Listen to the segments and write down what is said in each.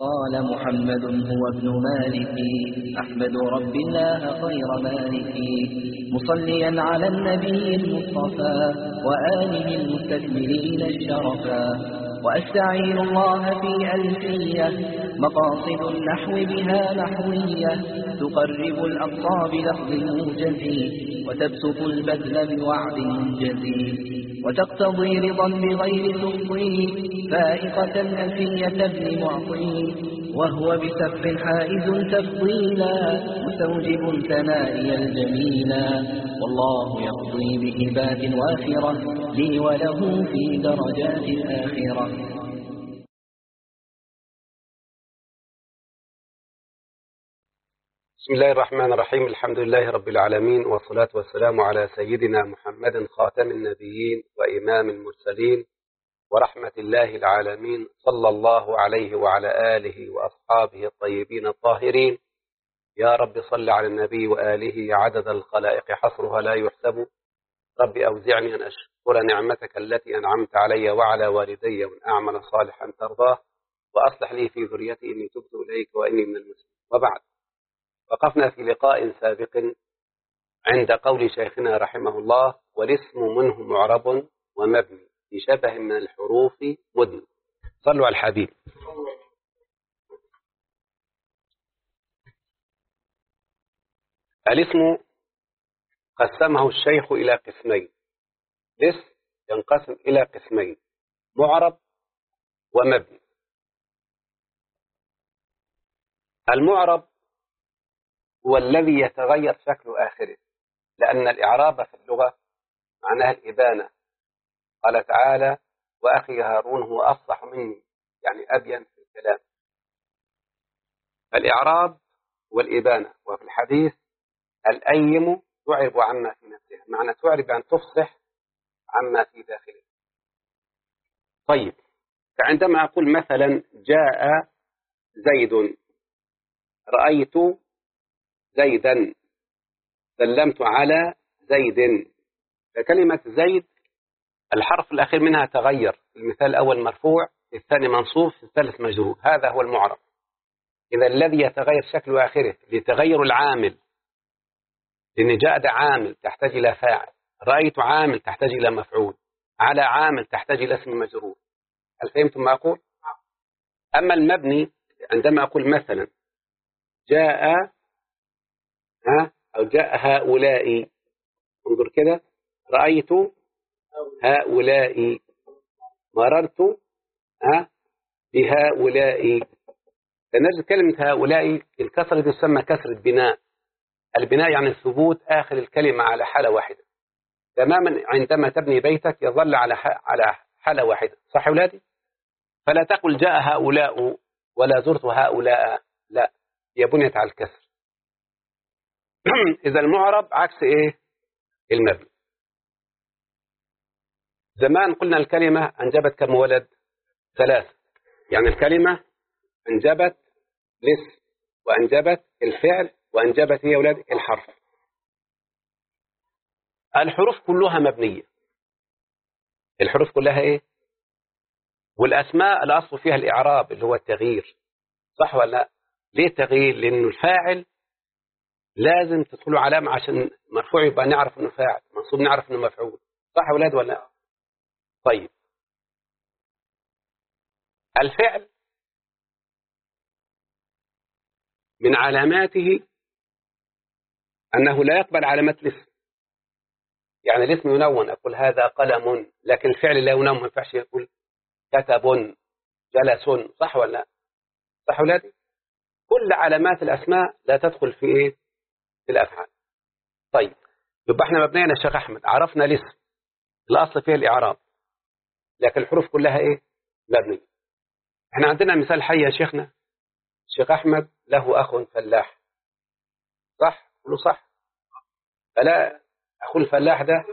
قال محمد هو ابن مالك أحمد رب الله خير مالك مصليا على النبي المصطفى وآله المستكملين الشرفا وأستعين الله في ألفية مقاصد النحو بها نحوية تقرب الأقصى بلفظ موجز وتبسط البذل بوعد منجز وتقتضي رضا بغير تفضي فائقة ألفية ابن معطي وهو بسف حائز تفضيلا مستوجب ثنائي الجميلا والله يقضي بهبات وافرة لي وله في درجات الآخرة. بسم الله الرحمن الرحيم. الحمد لله رب العالمين، والصلاة والسلام على سيدنا محمد خاتم النبيين وإمام المرسلين ورحمة الله العالمين، صلى الله عليه وعلى آله وأصحابه الطيبين الطاهرين. يا رب صل على النبي وآله عدد الخلائق حصرها لا يحسب. رب أوزعني أن أشكر نعمتك التي أنعمت علي وعلى والدي وأن أعمل صالحا ترضاه وأصلح لي في ذريتي إني تبت إليك وإني من المسلمين. وبعد، وقفنا في لقاء سابق عند قول شيخنا رحمه الله: والاسم منه معرب ومبني بشبه من الحروف مدن. صلوا على الحبيب. الاسم قسمه الشيخ إلى قسمين. الاسم ينقسم إلى قسمين: معرب ومبني. المعرب هو الذي يتغير شكل آخره، لأن الإعراب في اللغة معناها الإبانة. قال تعالى: وأخي هارون هو أفصح مني، يعني أبين في الكلام. فالإعراب والإبانة، وفي الحديث الأيم تعرب عما في نفسها، معنى تعرب أن تفصح عما في داخله. طيب، فعندما أقول مثلا جاء زيد، رأيت زيدا، سلمت على زيد، فكلمة زيد الحرف الأخير منها تغير. المثال الأول مرفوع، الثاني منصوب، الثالث مجرور. هذا هو المعرب. إذا الذي يتغير شكل آخره لتغير العامل، لأن جاء ده عامل تحتاج إلى فاعل، رأيت عامل تحتاج إلى مفعول، على عامل تحتاج إلى اسم مجرور. هل فهمتم ما أقول؟ أما المبني، عندما أقول مثلا جاء أو جاء هؤلاء، انظر كده، رأيت هؤلاء، مررت بهؤلاء. فنجد كلمة هؤلاء الكسرة دي تسمى كسرة بناء. البناء يعني ثبوت آخر الكلمة على حالة واحدة تماما. عندما تبني بيتك يظل على حالة واحدة، صح أولادي؟ فلا تقل جاء هؤلاء ولا زرت هؤلاء، لا، هي بنيت على الكسر. إذا المعرب عكس إيه؟ المبني. زمان قلنا الكلمة أنجبت كم ولد؟ 3. يعني الكلمة أنجبت الاسم، وأنجبت الفعل، وأنجبت هي أولاد الحرف. الحروف كلها مبنية. الحروف كلها إيه؟ والأسماء الأصل فيها الإعراب اللي هو التغيير، صح ولا لا؟ ليه التغيير؟ لأنه الفاعل لازم تدخله علامة، عشان مرفوع يبقى نعرف إنه فاعل، منصوب نعرف إنه مفعول، صح أولاد ولا لا؟ طيب، الفعل من علاماته أنه لا يقبل علامات الاسم. يعني الاسم ينون، أقول هذا قلم، لكن الفعل لا ينون، ما ينفعش يقول كتب، جلس، صح ولا لا؟ صح أولادي؟ كل علامات الأسماء لا تدخل في إيه؟ في الأفعال. طيب، يبقى احنا مبنيين يا شيخ أحمد، عرفنا الاسم الأصل فيه الإعراب، لكن الحروف كلها إيه؟ مبنية. احنا عندنا مثال حي يا شيخنا. الشيخ أحمد له أخ فلاح، صح؟ قولوا صح. فلا أخو الفلاح ده،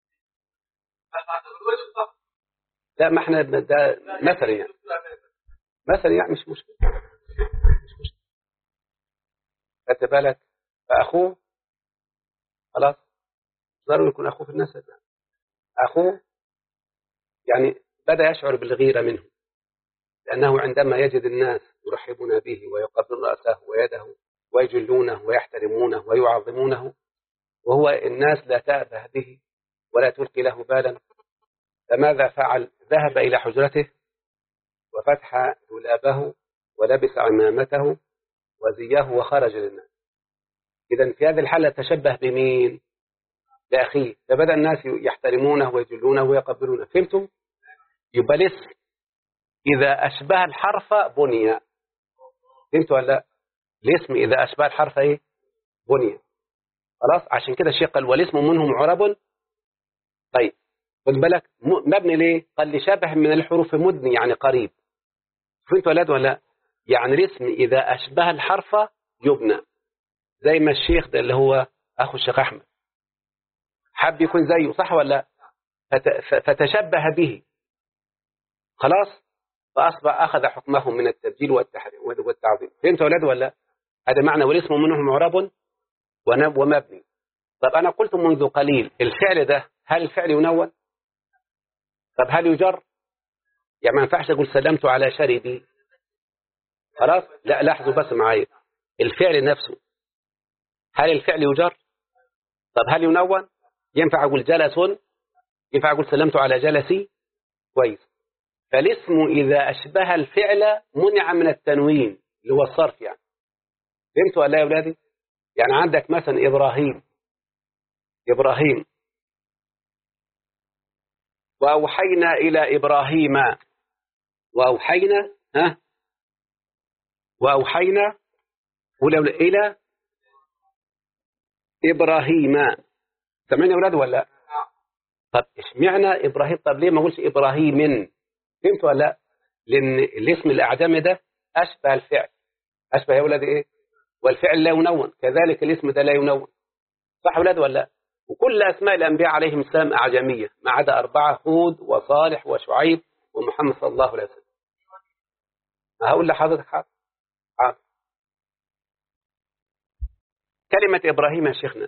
لا، ما احنا ده مثل يعني، مثل يعني مش مشكلة، مش مشكلة. خدت بالك؟ فأخوه خلاص ضروري يكون أخوه في النسب، أخوه يعني بدأ يشعر بالغيرة منه، لأنه عندما يجد الناس يرحبون به ويقبلون رأسه ويده ويجلونه ويحترمونه ويعظمونه، وهو الناس لا تأبه به ولا تلقي له بالا، فماذا فعل؟ ذهب إلى حجرته وفتح دولابه ولبس عمامته وزيه وخرج للناس. إذن في هذه الحالة تشبه بمين؟ بأخيه، فبدأ الناس يحترمونه ويجلونه ويقبلونه. فهمتم؟ يبقى الاسم إذا أشبه الحرف بني. فهمتوا ولا لا؟ الاسم إذا أشبه الحرف إيه؟ بني. خلاص، عشان كده الشيخ قال والاسم منه معرب. طيب خد بالك، مبني ليه؟ قال لي شبه من الحروف مدني يعني قريب. فهمتوا ولا لا؟ يعني الاسم إذا أشبه الحرف يبنى، زي ما الشيخ ده اللي هو أخو الشيخ أحمد حب يكون زيه، صح ولا لا؟ فتشبه به، خلاص، فأصبح أخذ حكمه من التبجيل والتحريم والتعظيم. فهمت أولاد ولا لا؟ هذا معنى والاسم منه معرب ومبني. طب أنا قلت منذ قليل الفعل ده هل الفعل ينون؟ طب هل يجر؟ يعني ما ينفعش أقول سلمت على شربي، خلاص، لا لاحظوا بس معايا الفعل نفسه، هل الفعل يجر؟ طب هل ينون؟ ينفع أقول جلس؟ ينفع أقول سلمت على جلسي؟ كويس. فالاسم إذا أشبه الفعل منع من التنوين اللي هو الصرف يعني. فهمتوا ولا يا أولادي؟ يعني عندك مثلا إبراهيم وأوحينا إلى إبراهيم، وأوحينا إلى إبراهيم. سمعنا يا أولاد ولا لا؟ طب اشمعنى إبراهيم؟ طب ليه ما قلتش إبراهيم؟ فهمتوا ولا لا؟ لأن الاسم الأعجمي ده أشبه الفعل، أشبه يا أولاد إيه؟ والفعل لا ينون، كذلك الاسم ده لا ينون، صح أولاد ولا لا؟ وكل أسماء الأنبياء عليهم السلام أعجمية ما عدا 4: هود وصالح وشعيب ومحمد صلى الله عليه وسلم. هقول لحضرتك حاضر. كلمة إبراهيم يا شيخنا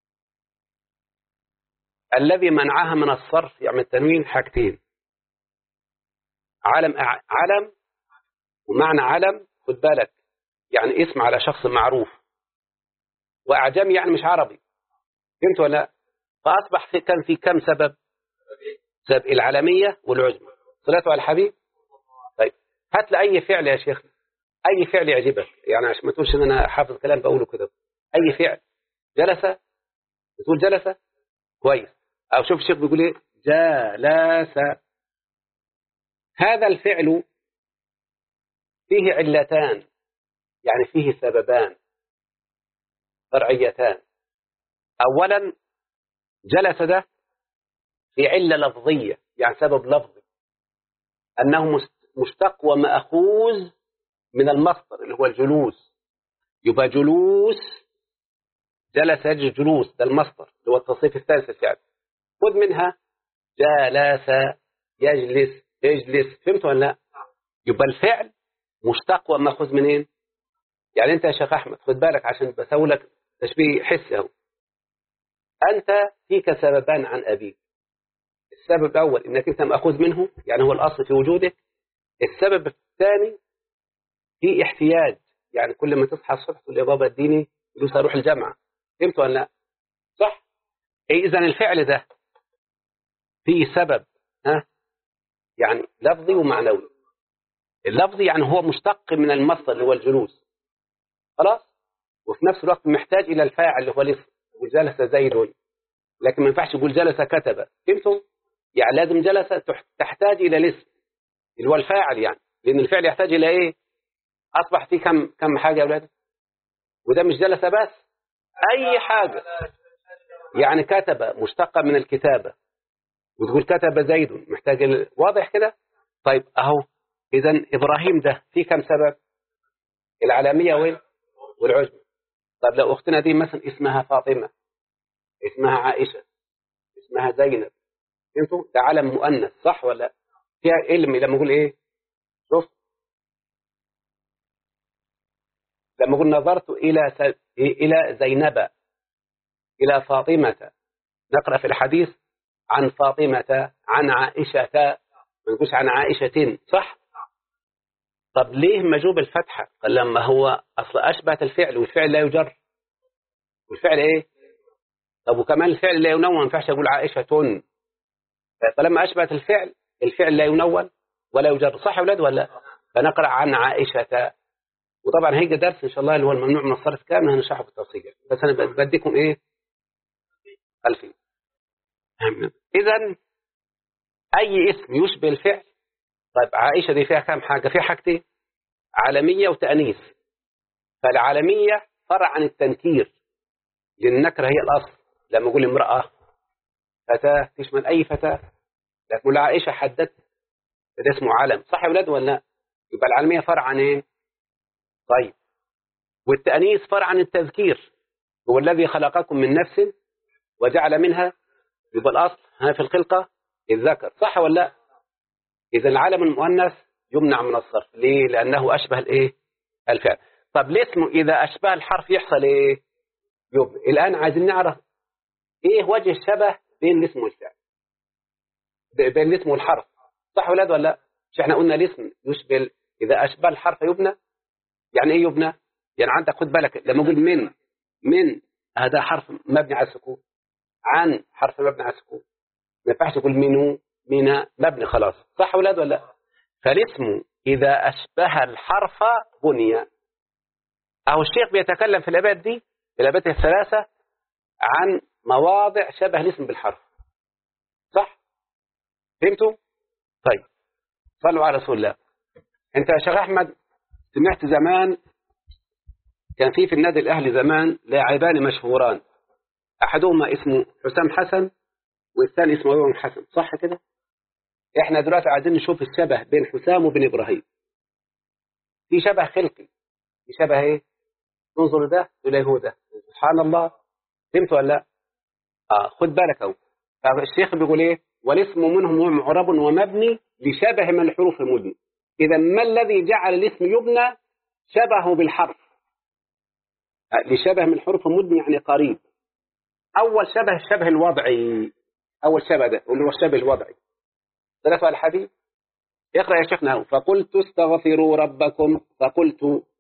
الذي منعها من الصرف يعني التنوين حاجتين: علم، ومعنى علم خد بالك يعني اسم على شخص معروف، وأعجمي يعني مش عربي. فهمت ولا لا؟ فأصبح كان في كم سبب العالمية والعجمة. صلاة على الحبيب. طيب هات لي أي فعل يا شيخ، أي فعل يعجبك، يعني عشان ما تقولش إن أنا حافظ كلام بقوله كده. أي فعل. جلس، بتقول جلس كويس. أو شوف الشيخ بيقول إيه؟ جلس. هذا الفعل فيه علتان، يعني فيه سببان فرعيتان. أولا جلس ده في علة لفظية، يعني سبب لفظي أنه مشتق ومأخوذ من المصدر اللي هو الجلوس. يبقى جلوس، جلس يجلس، جلوس ده المصدر اللي هو التصريف الثالث يعني. خذ منها جلس يجلس. فهمت ولا لا؟ يبقى الفعل مشتق ومأخوذ منين؟ يعني أنت يا شيخ أحمد خذ بالك عشان بسوي لك تشبيه حسي أهو. أنت فيك سببان عن أبيك. السبب الأول إنك أنت مأخوذ منه، يعني هو الأصل في وجودك. السبب الثاني في احتياج، يعني كل ما تصحى الصبح تقول يا بابا اديني فلوس اروح الجامعه. فهمت ولا لا؟ صح. اذا الفعل ده فيه سبب يعني لفظي ومعنوي. اللفظي يعني هو مشتق من المصدر اللي هو الجلوس، خلاص، وفي نفس الوقت محتاج الى الفاعل اللي هو الاسم. وجلس زيد، لكن ما ينفعش يقول جلس كتب. فهمتم؟ يعني لازم جلس تحتاج الى الاسم اللي هو الفاعل، يعني لان الفعل يحتاج الى ايه؟ اصبح فيه كم حاجه يا اولاد؟ وده مش جلس بس، أي حاجة. يعني كتب مشتقة من الكتابة، وتقول كتب زيد محتاج واضح كده. طيب أهو، إذا إبراهيم ده في كم سبب؟ العالمية والعجمة. طيب لو أختنا دي مثلا اسمها فاطمة، اسمها عائشة، اسمها زينب، فهمتوا؟ ده علم مؤنث، صح ولا؟ فيها علم. لما أقول إيه؟ شوف، لما أقول نظرت إلى زينب، إلى فاطمة، نقرأ في الحديث عن فاطمة عن عائشة، ما نقولش عن عائشة، صح؟ طب ليه مجوب الفتحة؟ قال لما هو أصل أشبهت الفعل، والفعل لا يجر، والفعل إيه؟ طب وكمان الفعل لا ينون، ما ينفعش أقول عائشة. فلما أشبهت الفعل، الفعل لا ينون ولا يجر، صح يا أولاد ولا؟ فنقرأ عن عائشة. وطبعا هيجي درس إن شاء الله اللي هو الممنوع من الصرف كامل هنشرحه بالتفصيل، بس أنا بديكم إيه؟ خلفية. إذا أي اسم يشبه الفعل. طيب عائشة دي فيها كام حاجة؟ فيها حاجتين، عالمية وتأنيث. فالعالمية فرع عن التنكير، لأن النكرة هي الأصل. لما أقول امرأة فتاة تشمل أي فتاة، لكن عائشة حددت ده اسمه علم، صح يا ولاد ولا لا؟ يبقى العالمية فرع عن إيه؟ طيب والتأنيث فرع عن التذكير، هو الذي خلقكم من نفس وجعل منها، يبقى الأصل ها في الخلقة الذكر، صح ولا لا؟ إذا العالم المؤنث يمنع من الصرف، ليه؟ لأنه أشبه الإيه؟ الفعل. طب الاسم إذا أشبه الحرف يحصل إيه؟ يبقى الآن عايزين نعرف إيه وجه الشبه بين الاسم والفعل، بين الاسم والحرف، صح ولاد ولا لا؟ مش احنا قلنا الاسم يشبه إذا أشبه الحرف يبنى. يعني إيه يبنى؟ يعني عندك خد بالك لما أقول من هذا حرف مبني على السكون، عن حرف مبني على السكون، ما ينفعش تقول منو من مبني خلاص، صح ولاد ولا لا؟ فالاسم إذا أشبه الحرف بني. أهو الشيخ بيتكلم في الأبيات دي، في الأبيات الثلاثة، عن مواضع شبه الاسم بالحرف، صح؟ فهمتوا؟ طيب صلوا على رسول الله. أنت يا شيخ أحمد سمعت زمان كان في النادي الأهلي زمان لاعبان مشهوران، أحدهما اسمه حسام حسن والثاني اسمه إبراهيم حسن، صح كده؟ إحنا دلوقتي عايزين نشوف الشبه بين حسام وبين إبراهيم. في شبه خلقي، في شبه إيه؟ انظر ده إليه هو ده، سبحان الله. فهمت ولا لا؟ خد بالك أهو. الشيخ بيقول إيه؟ والاسم منهم معرب ومبني لشبه من الحروف المبني. إذا ما الذي جعل الاسم يبنى؟ شبهه بالحرف، لشبه من الحروف المبني يعني قريب. أول شبه الشبه الوضعي، أول شبه ده اللي هو الشبه الوضعي. ثلاثة الحديث اقرأ يا شيخنا. فقلت استغفروا ربكم، فقلت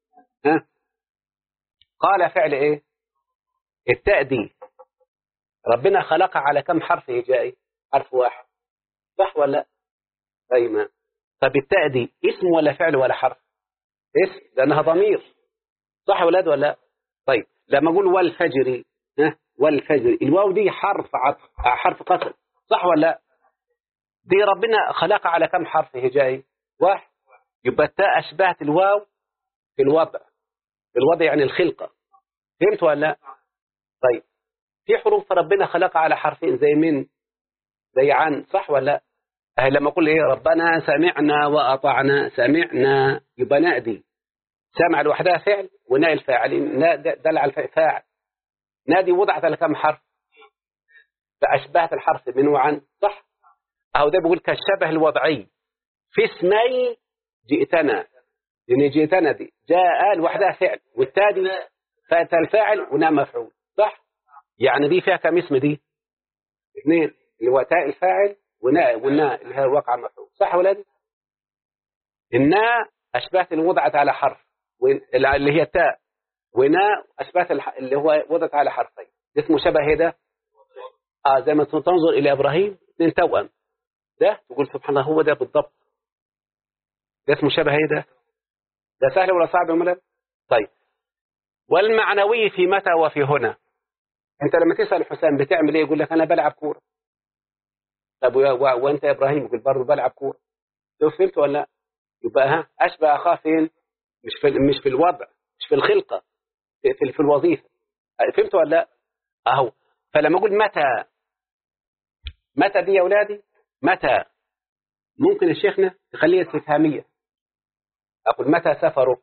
قال فعل إيه؟ التاء دي ربنا خلقها على كم حرف هجائي؟ حرف واحد، صح ولا لا؟ طيب طب التاء دي اسم ولا فعل ولا حرف؟ اسم، لأنها ضمير، صح ولاد ولا لا؟ طيب لما أقول والفجر، والفجر، الواو دي حرف عطف، حرف قسم، صح ولا لا؟ دي ربنا خلقها على كم حرف هجائي؟ واحد. يبقى التاء أشبهت الواو في الوضع، في الوضع يعني الخلقة. فهمت ولا لا؟ طيب في حروف ربنا خلقها على حرفين زي من، زي عن، صح ولا لا؟ لما أقول إيه؟ ربنا سمعنا وأطعنا، سمعنا يبقى ناء دي سمع لوحدها فعل، وناء الفاعل ناء دل على الفاعل. ناء دي وضعت على كم حرف؟ فأشبهت الحرف من وعن، صح؟ أو ده بيقول كالشبه الوضعي في اسمي جئتنا، لأن جئتنا دي جاء لوحدها فعل، والتالي فات الفاعل وناء مفعول، صح؟ يعني دي فيها كم اسم دي؟ اثنين، اللي هو تاء الفاعل وناء، والناء اللي هي الواقع مفعول، صح ولا لا؟ الناء أشبهت اللي وضعت على حرف، اللي هي التاء، وناء أشبهت اللي هو وضعت على حرفين، اسمه شبه ده. زي ما تنظر إلى إبراهيم اثنين توأم، ده تقول سبحان الله هو ده بالضبط، ده اسمه شبه ده. ده سهل ولا صعب يا ملك؟ طيب والمعنوي في متى وفي هنا. انت لما تسأل حسام بتعمل ايه؟ يقول لك انا بلعب كورة. طب وانت يا ابراهيم؟ يقول برضه بلعب كورة. لو فهمت ولا لا؟ يبقى اشبه اخاه فين؟ مش في الوضع، مش في الخلقة، في الوظيفة. فهمت ولا لا؟ اهو. فلما اقول متى، متى دي يا اولادي، متى ممكن الشيخنا تخليها استفهامية، اقول متى سفرك؟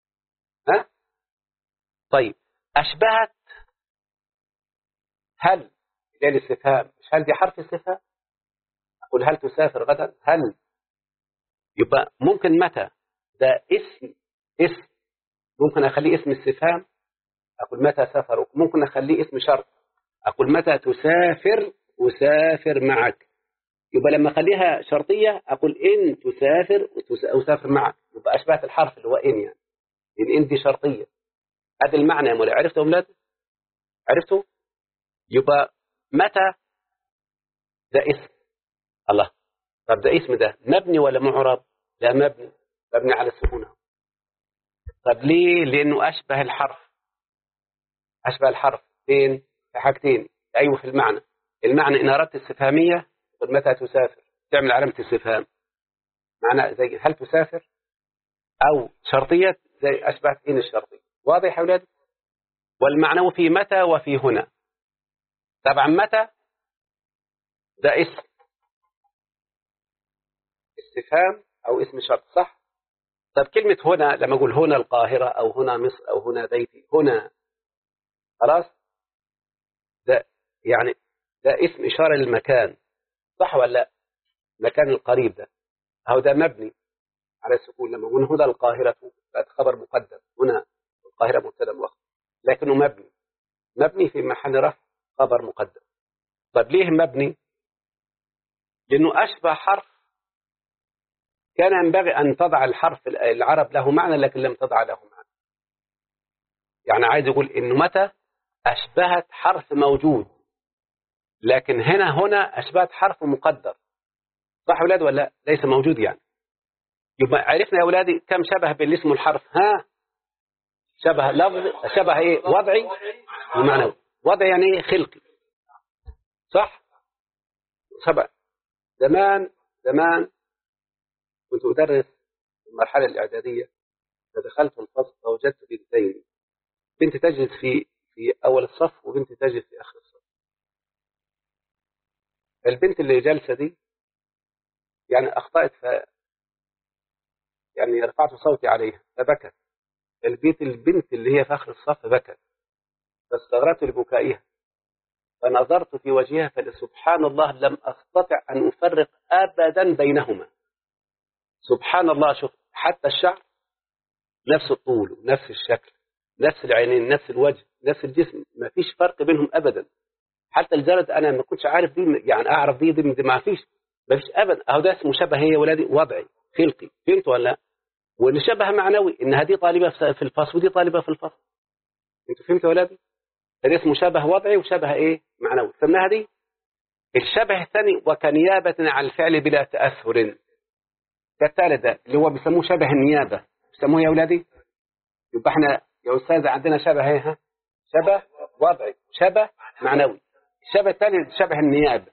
طيب اشبهت هل، ده الاستفهام، مش هل دي حرف استفهام؟ أقول هل تسافر غدا؟ هل. يبقى ممكن متى ده اسم ممكن أخليه اسم استفهام، أقول متى سفرك. ممكن أخليه اسم شرط، أقول متى تسافر، أسافر معك. يبقى لما أخليها شرطية أقول إن تسافر أسافر معك، يبقى أشبهت الحرف اللي هو إن، يعني إن دي شرطية. هذا المعنى يا مولاي. عرفتوا يا أولاد؟ عرفتوا؟ يبقى متى ده اسم. الله، طب ده اسم ده مبني ولا معرب؟ لا مبني، مبني على السكون. طب ليه؟ لأنه أشبه الحرف. أشبه الحرف فين؟ في حاجتين. أيوه في المعنى. المعنى إن أردت استفهامية تقول متى تسافر، تعمل علامة استفهام، معنى زي هل تسافر. أو شرطية زي أشبهت إن الشرطية. واضح يا أولاد؟ والمعنى في متى وفي هنا. طبعا متى ده اسم استفهام أو اسم شرط، صح؟ طب كلمة هنا لما أقول هنا القاهرة أو هنا مصر أو هنا بيتي، هنا خلاص، ده يعني ده اسم إشارة للمكان، صح ولا لا؟ المكان القريب ده، أو ده مبني على السكون. لما أقول هنا القاهرة بقت خبر مقدم، هنا القاهرة مبتدا مؤخر، لكنه مبني في محل رفع خبر مقدم. طب ليه مبني؟ لأنه أشبه حرف كان ينبغي أن تضع الحرف العرب له معنى لكن لم تضع له معنى. يعني عايز يقول إنه متى أشبهت حرف موجود، لكن هنا أشبهت حرف مقدر، صح أولاد ولا لا؟ ليس موجود يعني. يبقى عرفنا يا أولادي كم شبه بالاسم والحرف. ها، شبه لفظ، شبه إيه؟ وضعي ومعنوي. وضعي يعني إيه؟ خلقي، صح؟ شبه. زمان كنت أدرس في المرحلة الإعدادية، فدخلت الفصل فوجدت بنتين، بنت تجلس في أول الصف وبنت تجلس في آخر الصف. البنت اللي جالسة دي يعني أخطأت، يعني رفعت صوتي عليها فبكت. البنت اللي هي في آخر الصف بكت، فاستغربت لبكائها، فنظرت في وجهها فسبحان الله لم أستطع أن أفرق أبدا بينهما. سبحان الله، شوف حتى الشعر نفس الطول نفس الشكل نفس العينين نفس الوجه نفس الجسم، ما فيش فرق بينهم أبدا. حتى الجلد أنا ما كنتش عارف دي، يعني أعرف دي ما فيش أبدا. أهو ده اسمه شبه هي ولادي، وضعي خلقي. فهمت ولا لا؟ والشبه معنوي، إن هذه طالبة في الفصل ودي طالبة في الفصل. أنتوا فهمتوا يا ولادي؟ هذا اسمه شبه وضعي وشبه إيه؟ معنوي. سمناها دي. الشبه الثاني وكنيابة عن الفعل بلا تأثر، كالتالي ده اللي هو بيسموه شبه النيابة. بيسموه يا أولادي؟ يبقى احنا يا أستاذ عندنا شبه ايه؟ ها، شبه وضعي، شبه معنوي. الشبه الثاني شبه النيابة.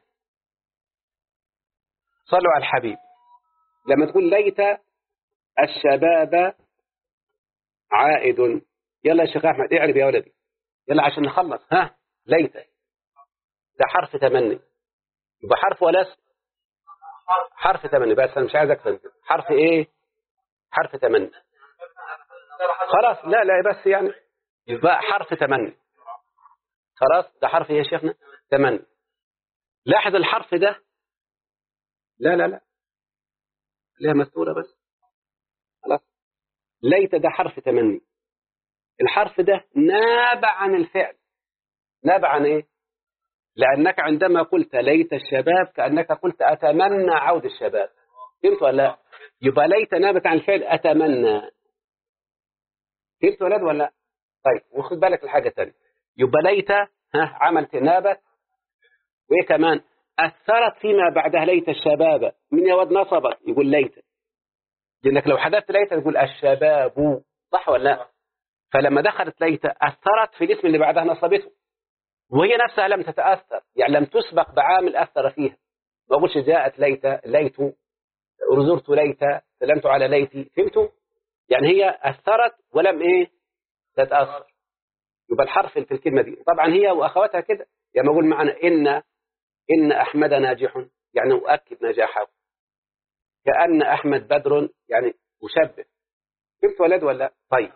صلوا على الحبيب. لما تقول ليت الشباب عائد، يلا يا شيخ أحمد اعرب يا ولدي، يلا عشان نخلص. ها، ليت ده حرف تمني، يبقى حرف ولا اسم؟ حرف تمني. بس أنا مش عايز أكثر. حرف إيه؟ حرف تمني. خلاص، لا بس يعني يبقى حرف تمني. خلاص، ده حرف إيه يا شيخنا؟ تمني. لاحظ الحرف ده، لا ليها مستورة بس. خلاص، ليت ده حرف تمني. الحرف ده نابع عن الفعل. نابع عن إيه؟ لأنك عندما قلت ليت الشباب كأنك قلت أتمنى عود الشباب. فهمت ولا لا؟ يبقى ليت نابت عن الفعل أتمنى. فهمت ولاد ولا لا؟ طيب، وخد بالك الحاجة الثانية. يبقى ليت عملت نابت، وإيه كمان؟ أثرت فيما بعدها. ليت الشباب من يود نصبت يقول ليت، لأنك لو حذفت ليت تقول الشباب، صح ولا لا؟ فلما دخلت ليت أثرت في الاسم اللي بعدها نصبته، وهي نفسها لم تتأثر، يعني لم تسبق بعامل أثر فيها. ما أقولش جاءت ليت زرت ليت سلمت على ليتي. فهمتوا؟ يعني هي أثرت ولم إيه؟ تتأثر. يبقى الحرف في الكلمة دي طبعا هي وأخواتها كده. يعني أقول معنا إن أحمد ناجح، يعني أؤكد نجاحه. كأن أحمد بدر، يعني أشبه. فهمت ولد ولا لا؟ طيب،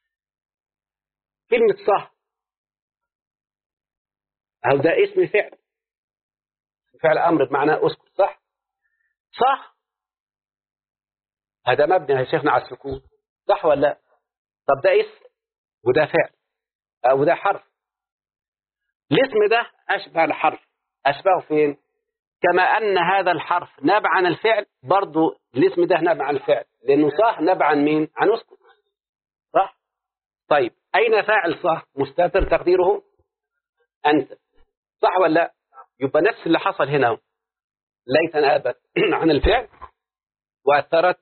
كلمة صح، أو ده اسم فعل أمر بمعنى أسكت، صح. هذا مبني يا شيخنا على السكون، صح ولا لا؟ طب ده اسم وده فعل أو ده حرف. الاسم ده أشبه الحرف. أشبهه فين؟ كما أن هذا الحرف نابع عن الفعل، برضو الاسم ده نابع عن الفعل، لأنه صح نابع عن مين؟ عن أسكت، صح؟ طيب أين فاعل صح مستتر تقديره أنت، صح ولا لا؟ يبقى نفس اللي حصل هنا، ليت نابت عن الفعل وأثرت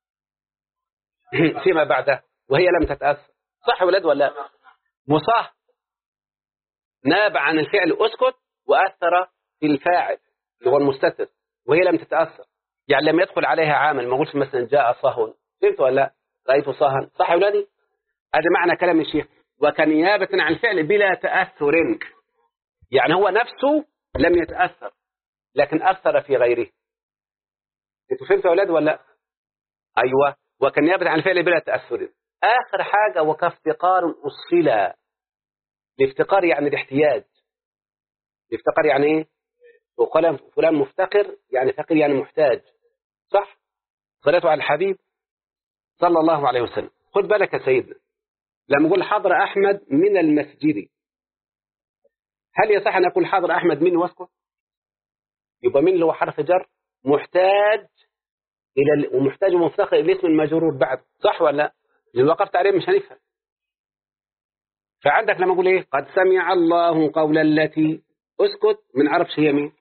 فيما بعده وهي لم تتأثر، صح ولد ولا لا؟ مصاه نابع عن الفعل أسكت وأثر في الفاعل اللي هو المستتر وهي لم تتأثر، يعني لم يدخل عليها عامل، ما قلتش مثلا جاء صهو، فهمت ولا لا؟ رأيت صهن، صح يا ولادي؟ هذا معنى كلام الشيخ، وكنيابة عن الفعل بلا تأثر، يعني هو نفسه لم يتأثر لكن أثر في غيره. انتوا فهمتوا يا أولاد ولا لا؟ أيوة، وكنيابة عن الفعل بلا تأثر. آخر حاجة وكافتقار أصلا، الافتقار يعني الاحتياج، الافتقار يعني ايه؟ وقال فلان مفتقر يعني فقير يعني محتاج، صح؟ صلاته على الحبيب صلى الله عليه وسلم. خد بالك يا سيدنا، لما نقول حضر أحمد من المسجد، هل يصح أن أقول حضر أحمد من واسكت؟ يبقى من اللي هو حرف جر محتاج إلى ومحتاج ومفتقر إلى اسم المجرور بعد، صح ولا لا؟ إذا وقفت عليه مش هنفهم. فعندك لما أقول إيه؟ قد سمع الله قول التي، اسكت من عرفش هي مين،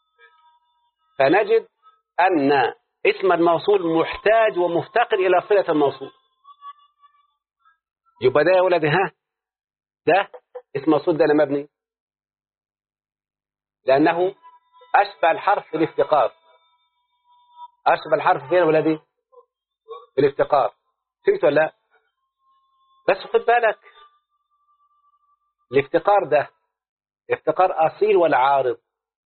فنجد أن اسم الموصول محتاج ومفتقر إلى صلة الموصول. يبقى ده يا ولدي ها، ده اسم موصول ده مبني لأنه أشبه الحرف في الافتقار. أشبه الحرف فين يا ولدي؟ في الافتقار، فهمت ولا لا؟ بس خد بالك، الافتقار ده افتقار أصيل ولا عارض؟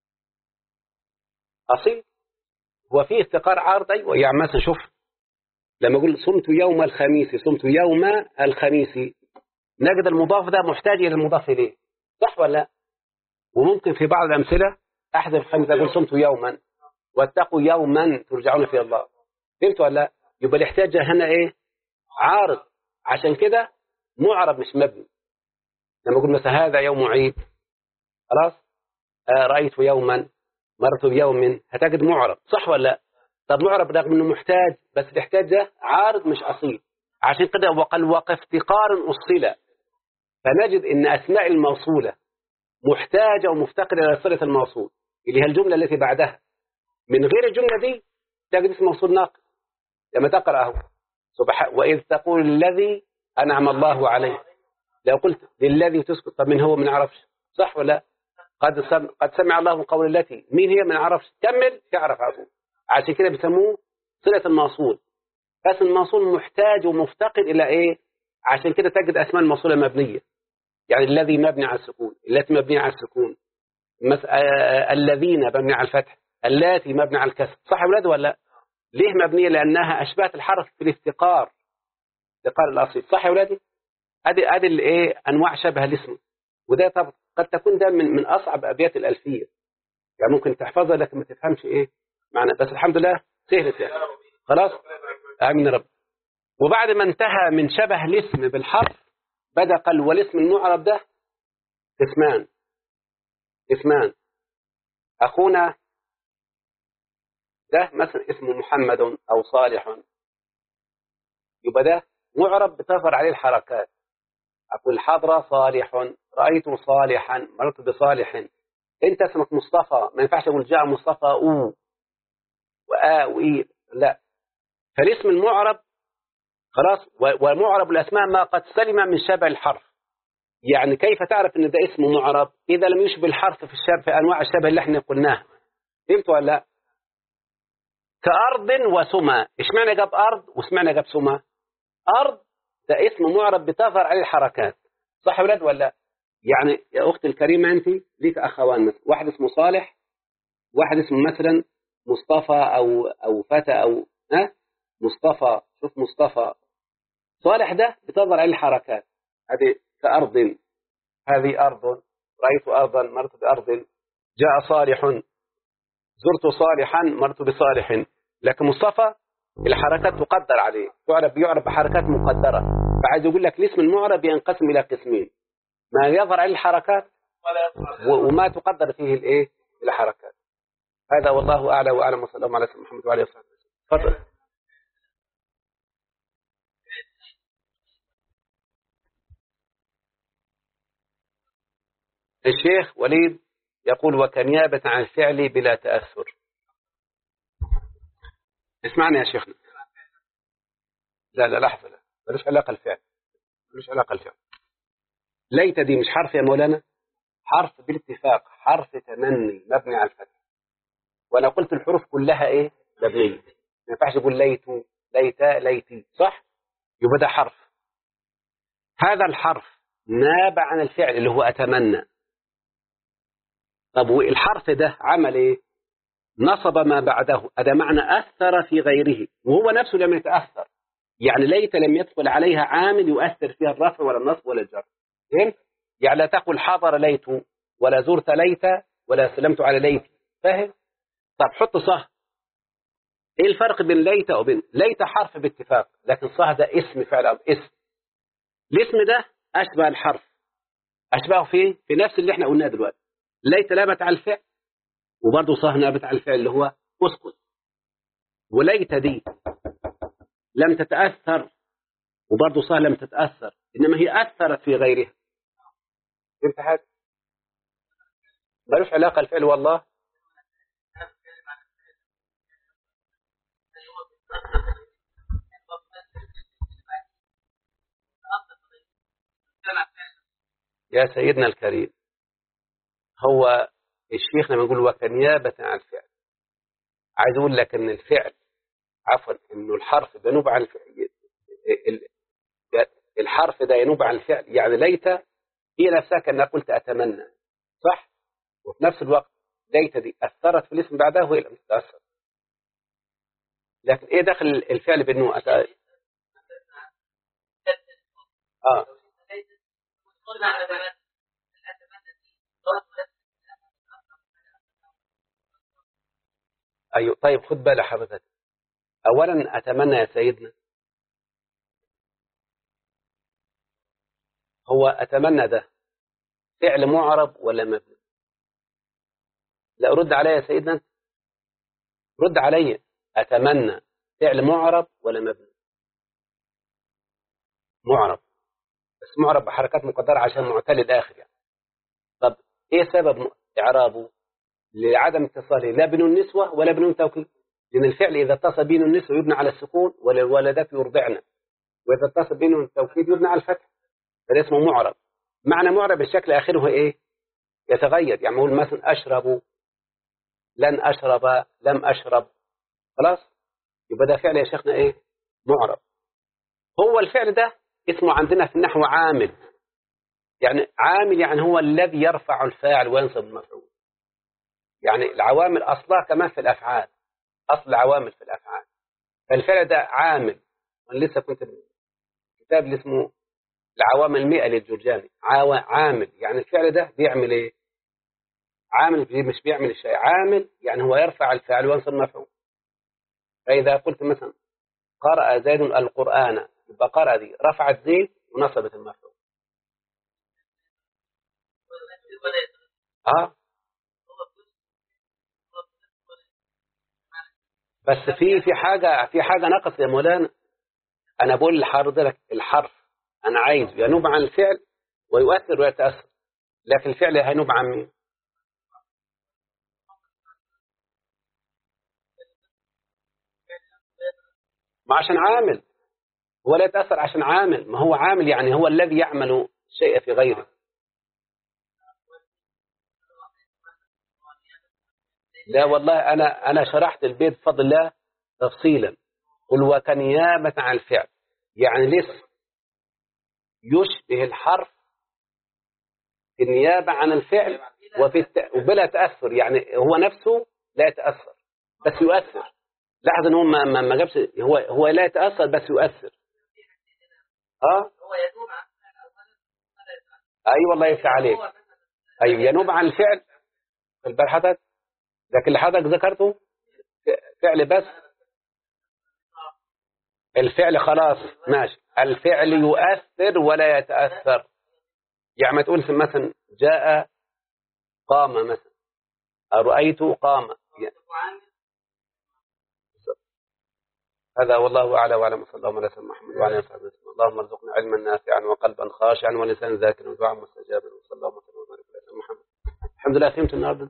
أصيل. هو فيه افتقار عارض، أيوة، يعني مثلا شوف لما أقول صمت يوم الخميس، صمت يوم الخميس، نجد المضاف ده محتاج إلى المضاف إليه، صح ولا لا؟ وممكن في بعض الأمثلة أحذف الخميس أقول صمت يوما واتقوا يوما ترجعون فيه الله، فهمت ولا لا؟ يبقى الاحتياج هنا إيه؟ عارض، عشان كده معرب مش مبني. لما أقول مثلا هذا يوم عيد، خلاص، رأيت يوما، مرت بيوم، هتجد معرب، صح ولا لا؟ طب معرب رغم انه محتاج، بس الاحتاج ده عارض مش اصيل، عشان كده وقال وافتقار أصيلة، فنجد ان اسماء الموصولة محتاجة ومفتقرة الى صلة الموصول اللي هي الجملة التي بعدها. من غير الجملة دي تجد اسم موصول ناقص، لما تقرأه وإذ تقول الذي أنعم الله عليه، لو قلت للذي تسكت، طب من هو ما نعرفش، صح ولا لا؟ قد سمع الله قول التي، مين هي ما نعرفش، كمل تعرف عفوا. عشان كده بيسموه صلة الموصول، بس الموصول محتاج ومفتقر إلى إيه؟ عشان كده تجد أسماء الموصولة مبنية، يعني الذي مبني على السكون، التي مبنية على السكون، الذين مبني على الفتح، اللاتي مبني على الكسر، صح ولاد ولا لا؟ ليه مبنية؟ لأنها أشبهت الحرف في الافتقار، افتقار الأصيل، صح يا ولادي؟ أدي الإيه؟ أنواع شبه الاسم، وده طب قد تكون ده من أصعب أبيات الألفية، يعني ممكن تحفظها لكن ما تفهمش إيه معنى، بس الحمد لله سهلت يعني، خلاص، آمين يا رب. وبعد ما انتهى من شبه الاسم بالحرف بدأ قال والاسم المعرب ده اسمان. أخونا ده مثلا اسمه محمد أو صالح، يبقى ده معرب بتظهر عليه الحركات، أقول حضر صالح، رأيت صالحا، مررت بصالح. أنت اسمك مصطفى، ما ينفعش أقول جاء مصطفى أو وإي، لا. فالاسم المعرب خلاص، ومعرب الأسماء ما قد سلم من شبه الحرف. يعني كيف تعرف أن ده اسم معرب إذا لم يشبه الحرف في أنواع الشبه اللي احنا قلناها، فهمت ولا لا؟ كأرض وسمى، إشمعنى جاب أرض وإشمعنى جاب سمى؟ أرض ده اسم معرب بتظهر عليه الحركات، صح يا ولاد ولا لا؟ يعني يا أختي الكريمة أنت ليك أخوان مثلا، واحد اسمه صالح، واحد اسمه مثلا مصطفى أو فتى أو مصطفى، شوف مصطفى، صالح ده بتظهر عليه الحركات، هذه كأرض، هذه أرض، رأيت أرضا، مرت بأرض، جاء صالح، زرت صالحا، مرت بصالح. لكن مصطفى الحركات تقدر عليه، يعرف بحركات مقدرة، فعايز يقول لك الاسم المعرب ينقسم إلى قسمين، ما يظهر عليه الحركات وما تقدر فيه الايه الحركات. هذا والله أعلى وأعلم، وصلى الله على سيدنا محمد وعلى آله وصحبه وسلم. تفضل. الشيخ وليد يقول وكنيابة عن الفعل بلا تأثر. اسمعني يا شيخنا. لا لا لحظة، لا ملوش علاقة الفعل، ملوش علاقة الفعل. ليت دي مش حرف يا مولانا، حرف بالاتفاق، حرف تمني مبني على الفتح. وأنا قلت الحروف كلها إيه؟ مبنية. ما ينفعش أقول ليت ليتا ليتي، صح؟ يبقى ده حرف. هذا الحرف ناب عن الفعل اللي هو أتمنى. طب والحرف ده عمل إيه؟ نصب ما بعده، هذا معنى أثر في غيره، وهو نفسه لم يتأثر. يعني ليت لم يدخل عليها عامل يؤثر فيها الرفع ولا النصب ولا الجر. فهمت؟ يعني لا تقل حضر ليت ولا زرت ليت ولا سلمت على ليت. فاهم؟ طب حط صه. ايه الفرق بين ليت وبين ليت؟ حرف باتفاق، لكن صه ده اسم فعل أو اسم. الاسم ده أشبه الحرف. أشبهه في نفس اللي احنا قلناه دلوقتي. ليت نابت على الفعل، وبرضه صه نابت على الفعل اللي هو اسكت. وليت دي لم تتأثر، وبرضه صه لم تتأثر، إنما هي أثرت في غيرها. فهمت حاجة؟ ملوش علاقة الفعل والله. يا سيدنا الكريم، هو الشيخ لما يقول وكنيابة عن الفعل، عايز أقول لك إن الفعل، عفوا، إنه الحرف بينوب عن الفعل. الحرف ده ينوب عن الفعل، يعني ليت هي نفسها كأنها قلت أتمنى، صح؟ وفي نفس الوقت ليت دي أثرت في الاسم بعدها وهي لم تتأثر. لكن إيه دخل الفعل بأنه آه أيوه. طيب خد بالك حضرتك، أولا أتمنى يا سيدنا، هو أتمنى ده فعل معرب ولا مبني؟ لا رد علي يا سيدنا، رد علي. أتمنى فعل معرب ولا مبني؟ معرب، بس معرب بحركات مقدرة عشان معتل الآخر يعني. طب إيه سبب إعرابه؟ لعدم اتصاله لا بنون النسوة ولا بنون توكيد. لأن الفعل إذا اتصل بنون النسوة يبنى على السكون، والولدات يرضعن، وإذا اتصل بنون التوكيد يبنى على الفتح. فده اسمه معرب. معنى معرب الشكل آخره إيه؟ يتغير. يعني أقول مثلا أشرب، لن أشرب، لم أشرب، خلاص يبقى ده فعل يا شيخنا إيه؟ معرب. هو الفعل ده اسمه عندنا في النحو عامل. يعني عامل يعني هو الذي يرفع الفاعل وينصب المفعول. يعني العوامل أصلها كمان في الأفعال، أصل العوامل في الأفعال. فالفعل ده عامل. أنا لسه كنت كتاب اللي اسمه العوامل 100 للجرجاني. عامل يعني الفعل ده بيعمل إيه؟ عامل مش بيعمل الشيء، عامل يعني هو يرفع الفاعل وينصب المفعول. فإذا قلت مثلا قرأ زيد القرآن، يبقى قرأ دي رفعت زيد ونصبت المفعول. بس في حاجة نقص يا مولانا. أنا بقول لحضرتك الحرف أنا عايز ينوب عن الفعل ويؤثر ويتأثر، لكن الفعل هينوب عن مين؟ ما عشان عامل. هو لا يتأثر عشان عامل، ما هو عامل يعني هو الذي يعمل شيء في غيره. لا والله أنا شرحت البيت بفضل الله تفصيلا. قل وكنيابة عن الفعل، يعني الاسم يشبه الحرف في النيابة عن الفعل وبلا تأثر. يعني هو نفسه لا يتأثر بس يؤثر. لاحظ ان هو ما جابش، هو لا يتأثر بس يؤثر. ايوه الله يفتح عليك. ايوه ينوب عن الفعل في البال حضرتك، لكن اللي حضرتك ذكرته فعل بس. الفعل خلاص ماشي، الفعل يؤثر ولا يتأثر. يعني ما تقول مثلا جاء قام مثلا، رأيت قام، هذا والله أعلى وأعلم. صلى الله عليه وسلم محمد وعلى آله وصحبه وسلم. اللهم ارزقنا علما نافعا وقلبا خاشعا ولسانا ذاكرا ودعاء مستجابا. وصلى الله وسلم وبارك على محمد. الحمد لله فهمت النهارده.